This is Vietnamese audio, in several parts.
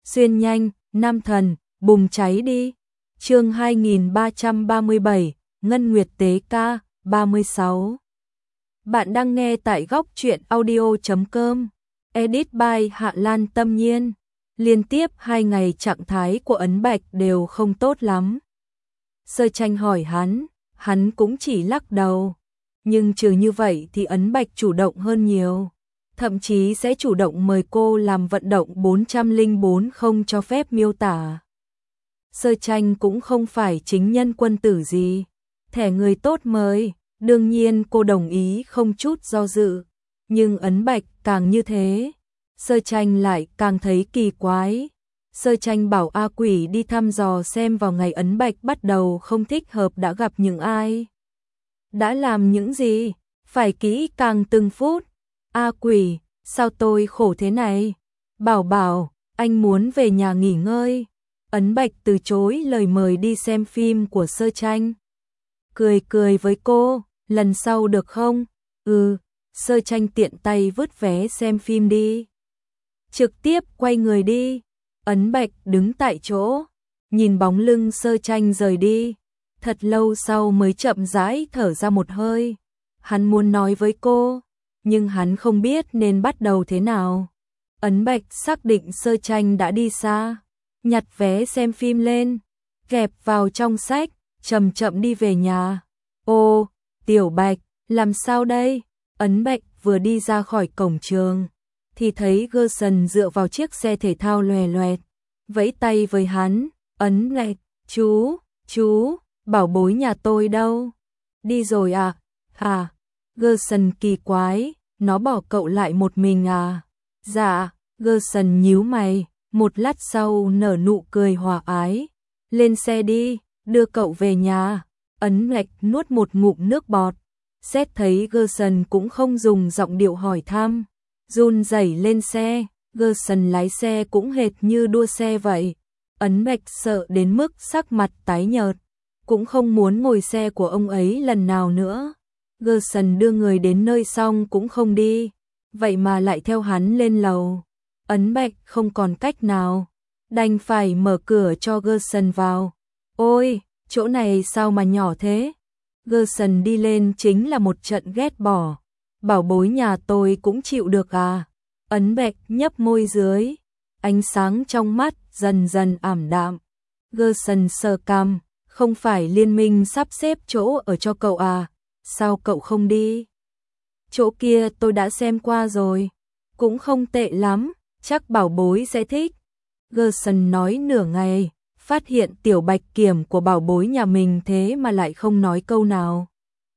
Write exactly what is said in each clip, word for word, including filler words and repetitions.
Xuyên nhanh, nam thần, bùng cháy đi. Chương hai nghìn ba trăm ba mươi bảy, Ngân Nguyệt Tế Ca, ba mươi sáu. Bạn đang nghe tại góc truyện audio chấm com. Edit by Hạ Lan Tâm Nhiên. Liên tiếp hai ngày trạng thái của Ấn Bạch đều không tốt lắm. Sơ Tranh hỏi hắn, hắn cũng chỉ lắc đầu. Nhưng trừ như vậy thì Ấn Bạch chủ động hơn nhiều. Thậm chí sẽ chủ động mời cô làm vận động bốn trăm lẻ bốn không cho phép miêu tả. Sơ Tranh cũng không phải chính nhân quân tử gì. Thẻ người tốt mời, đương nhiên cô đồng ý không chút do dự. Nhưng Ấn Bạch càng như thế, Sơ Tranh lại càng thấy kỳ quái. Sơ Tranh bảo A Quỷ đi thăm dò xem vào ngày Ấn Bạch bắt đầu không thích hợp đã gặp những ai. Đã làm những gì, phải kỹ càng từng phút. A Quỷ, sao tôi khổ thế này? Bảo bảo, anh muốn về nhà nghỉ ngơi. Ấn Bạch từ chối lời mời đi xem phim của Sơ Tranh. Cười cười với cô, lần sau được không? Ừ, Sơ Tranh tiện tay vứt vé xem phim đi. Trực tiếp quay người đi. Ấn Bạch đứng tại chỗ, nhìn bóng lưng Sơ Tranh rời đi. Thật lâu sau mới chậm rãi thở ra một hơi. Hắn muốn nói với cô, nhưng hắn không biết nên bắt đầu thế nào. Ấn Bạch xác định Sơ Tranh đã đi xa, nhặt vé xem phim lên, kẹp vào trong sách, chậm chậm đi về nhà. Ô, Tiểu Bạch, làm sao đây? Ấn Bạch vừa đi ra khỏi cổng trường, thì thấy Gerson dựa vào chiếc xe thể thao loè loẹt, vẫy tay với hắn. Ấn Bạch, chú, chú, bảo bối nhà tôi đâu? Đi rồi à? Hả? Gerson kỳ quái, nó bỏ cậu lại một mình à? Dạ, Gerson nhíu mày, một lát sau nở nụ cười hòa ái. Lên xe đi, đưa cậu về nhà. Ấn Bạch nuốt một ngụm nước bọt, xét thấy Gerson cũng không dùng giọng điệu hỏi thăm, run rẩy lên xe. Gerson lái xe cũng hệt như đua xe vậy. Ấn Bạch sợ đến mức sắc mặt tái nhợt, cũng không muốn ngồi xe của ông ấy lần nào nữa. Gerson đưa người đến nơi xong cũng không đi, vậy mà lại theo hắn lên lầu. Ấn Bạch không còn cách nào, đành phải mở cửa cho Gerson vào. Ôi, chỗ này sao mà nhỏ thế? Gerson đi lên chính là một trận ghét bỏ. Bảo bối nhà tôi cũng chịu được à? Ấn Bạch nhấp môi dưới, ánh sáng trong mắt dần dần ảm đạm. Gerson sờ cằm, không phải liên minh sắp xếp chỗ ở cho cậu à? Sao cậu không đi? Chỗ kia tôi đã xem qua rồi, cũng không tệ lắm, chắc bảo bối sẽ thích. Gerson nói nửa ngày, phát hiện tiểu bạch kiểm của bảo bối nhà mình thế mà lại không nói câu nào.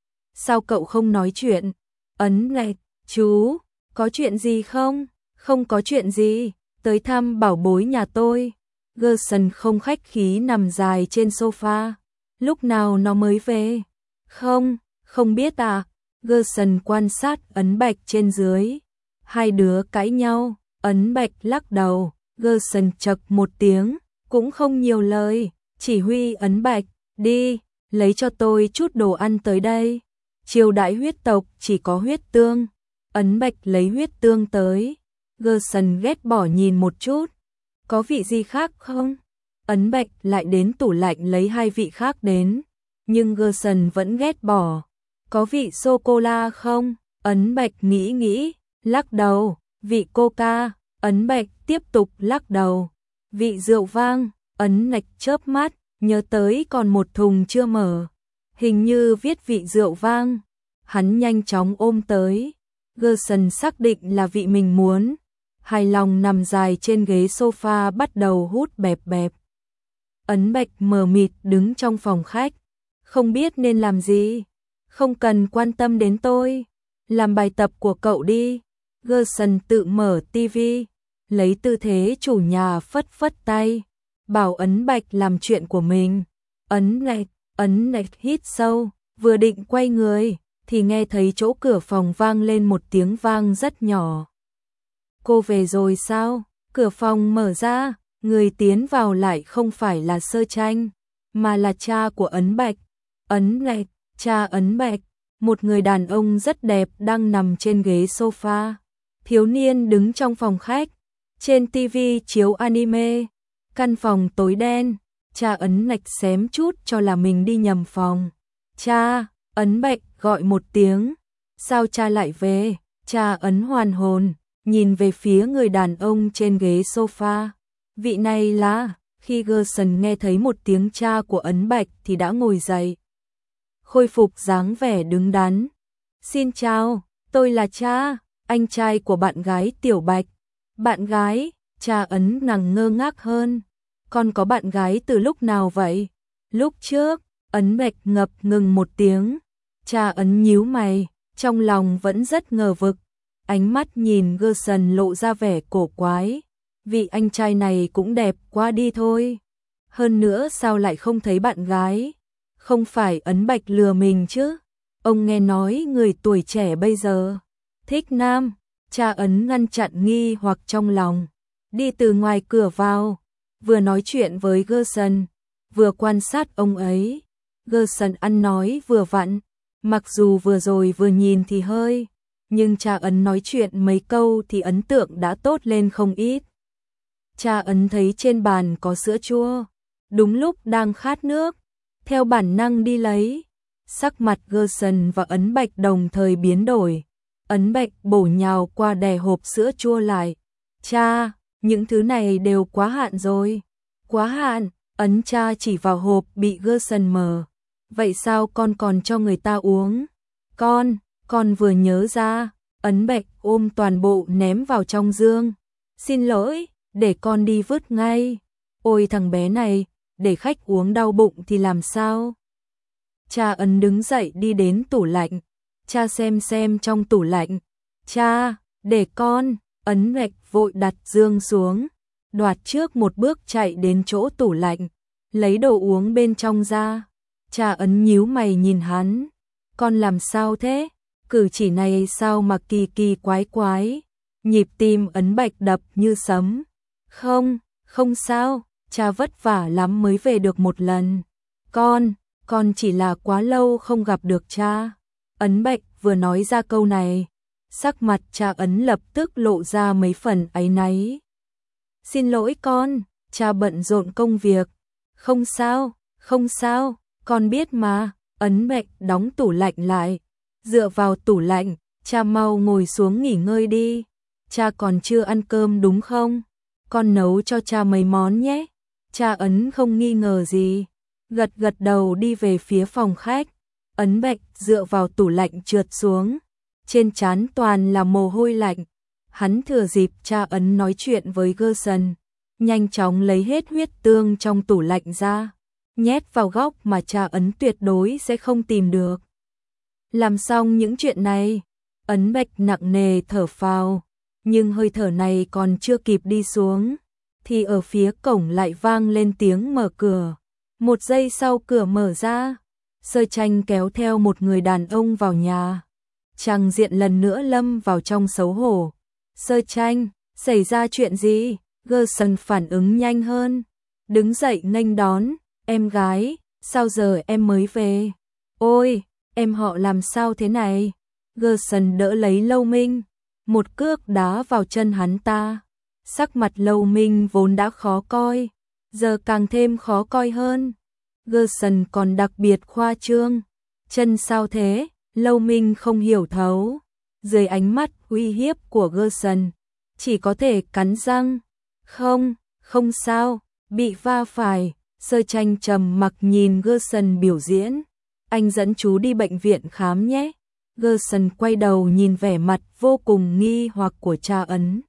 Sao cậu không nói chuyện? Ấn Bạch, chú, có chuyện gì không? Không có chuyện gì, tới thăm bảo bối nhà tôi. Gerson không khách khí nằm dài trên sofa. Lúc nào nó mới về? Không, không biết à? Gerson quan sát Ấn Bạch trên dưới. Hai đứa cãi nhau, Ấn Bạch lắc đầu. Gerson chậc một tiếng, cũng không nhiều lời, chỉ huy Ấn Bạch, đi, lấy cho tôi chút đồ ăn tới đây. Triều đại huyết tộc chỉ có huyết tương. Ấn Bạch lấy huyết tương tới. Gerson ghét bỏ nhìn một chút. Có vị gì khác không? Ấn Bạch lại đến tủ lạnh lấy hai vị khác đến. Nhưng Gerson vẫn ghét bỏ. Có vị sô-cô-la không? Ấn Bạch nghĩ nghĩ, lắc đầu. Vị coca. Ấn Bạch tiếp tục lắc đầu. Vị rượu vang. Ấn Bạch chớp mắt, nhớ tới còn một thùng chưa mở, hình như viết vị rượu vang. Hắn nhanh chóng ôm tới. Gerson xác định là vị mình muốn, hài lòng nằm dài trên ghế sofa bắt đầu hút bẹp bẹp. Ấn Bạch mờ mịt đứng trong phòng khách, không biết nên làm gì. Không cần quan tâm đến tôi, làm bài tập của cậu đi. Gerson tự mở tivi, lấy tư thế chủ nhà phất phất tay, bảo Ấn Bạch làm chuyện của mình. Ấn Bạch, Ấn Bạch hít sâu, vừa định quay người, thì nghe thấy chỗ cửa phòng vang lên một tiếng vang rất nhỏ. Cô về rồi sao? Cửa phòng mở ra, người tiến vào lại không phải là Sơ Tranh, mà là cha của Ấn Bạch. Ấn Bạch, cha Ấn Bạch, một người đàn ông rất đẹp đang nằm trên ghế sofa. Thiếu niên đứng trong phòng khách, Trên tivi chiếu anime, căn phòng tối đen, cha ấn nạch xém chút cho là mình đi nhầm phòng. Cha, ấn bạch gọi một tiếng, sao cha lại về? Cha ấn hoàn hồn, nhìn về phía người đàn ông trên ghế sofa. Vị này là, khi Gerson nghe thấy một tiếng cha của ấn bạch thì đã ngồi dậy. Khôi phục dáng vẻ đứng đắn. Xin chào, tôi là cha, anh trai của bạn gái Tiểu Bạch. Bạn gái, cha ấn nàng ngơ ngác hơn. Con có bạn gái từ lúc nào vậy? Lúc trước, ấn bạch ngập ngừng một tiếng. Cha ấn nhíu mày, trong lòng vẫn rất ngờ vực. Ánh mắt nhìn Gerson lộ ra vẻ cổ quái. Vị anh trai này cũng đẹp quá đi thôi. Hơn nữa sao lại không thấy bạn gái? Không phải ấn bạch lừa mình chứ? Ông nghe nói người tuổi trẻ bây giờ thích nam. Cha ấn ngăn chặn nghi hoặc trong lòng. Đi từ ngoài cửa vào, vừa nói chuyện với Gerson, vừa quan sát ông ấy. Gerson ăn nói vừa vặn, mặc dù vừa rồi vừa nhìn thì hơi, nhưng cha ấn nói chuyện mấy câu thì ấn tượng đã tốt lên không ít. Cha ấn thấy trên bàn có sữa chua, đúng lúc đang khát nước, theo bản năng đi lấy. Sắc mặt Gerson và ấn bạch đồng thời biến đổi. Ấn bạch bổ nhào qua đè hộp sữa chua lại. Cha, những thứ này đều quá hạn rồi. Quá hạn, ấn cha chỉ vào hộp bị Gerson mở. Vậy sao con còn cho người ta uống? Con, con vừa nhớ ra. Ấn bạch ôm toàn bộ ném vào trong giường. Xin lỗi, để con đi vứt ngay. Ôi thằng bé này, để khách uống đau bụng thì làm sao? Cha ấn đứng dậy đi đến tủ lạnh. Cha xem xem trong tủ lạnh. Cha, để con. Ấn bạch vội đặt giường xuống, đoạt trước một bước chạy đến chỗ tủ lạnh, lấy đồ uống bên trong ra. Cha ấn nhíu mày nhìn hắn. Con làm sao thế? Cử chỉ này sao mà kỳ kỳ quái quái? Nhịp tim ấn bạch đập như sấm. Không, không sao, cha vất vả lắm mới về được một lần. Con, con chỉ là quá lâu không gặp được cha. Ấn bạch vừa nói ra câu này, sắc mặt cha ấn lập tức lộ ra mấy phần áy náy. Xin lỗi con, cha bận rộn công việc. Không sao, không sao, con biết mà. Ấn bạch đóng tủ lạnh lại, dựa vào tủ lạnh. Cha mau ngồi xuống nghỉ ngơi đi. Cha còn chưa ăn cơm đúng không? Con nấu cho cha mấy món nhé. Cha ấn không nghi ngờ gì, gật gật đầu đi về phía phòng khách. Ấn bạch dựa vào tủ lạnh trượt xuống, trên trán toàn là mồ hôi lạnh. Hắn thừa dịp cha ấn nói chuyện với Gerson, nhanh chóng lấy hết huyết tương trong tủ lạnh ra, nhét vào góc mà cha ấn tuyệt đối sẽ không tìm được. Làm xong những chuyện này, Ấn bạch nặng nề thở phào, nhưng hơi thở này còn chưa kịp đi xuống, thì ở phía cổng lại vang lên tiếng mở cửa. Một giây sau cửa mở ra, Sơ Tranh kéo theo một người đàn ông vào nhà. Tràng diện lần nữa lâm vào trong xấu hổ. Sơ Tranh, xảy ra chuyện gì? Gerson phản ứng nhanh hơn, đứng dậy nghênh đón. Em gái, sao giờ em mới về? Ôi, em họ làm sao thế này? Gerson đỡ lấy Lâu Minh, một cước đá vào chân hắn ta. Sắc mặt Lâu Minh vốn đã khó coi, giờ càng thêm khó coi hơn. Gerson còn đặc biệt khoa trương. Chân sao thế? Lâu Minh không hiểu thấu. Dưới ánh mắt uy hiếp của Gerson, chỉ có thể cắn răng. Không, không sao, bị va phải. Sơ Tranh trầm mặc nhìn Gerson biểu diễn. Anh dẫn chú đi bệnh viện khám nhé. Gerson quay đầu nhìn vẻ mặt vô cùng nghi hoặc của cha Ấn.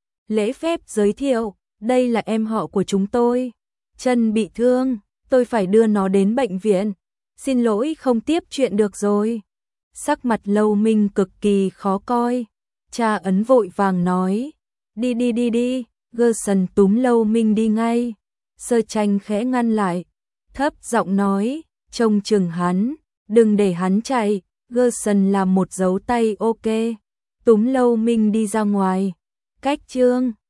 Lễ phép giới thiệu, đây là em họ của chúng tôi. Chân bị thương, tôi phải đưa nó đến bệnh viện. Xin lỗi không tiếp chuyện được rồi. Sắc mặt Lâu Minh cực kỳ khó coi. Cha Ấn vội vàng nói, đi đi đi đi. Gerson túm Lâu Minh đi ngay. Sơ Tranh khẽ ngăn lại, thấp giọng nói, trông chừng hắn, đừng để hắn chạy. Gerson làm một dấu tay ok, túm Lâu Minh đi ra ngoài. Cách chương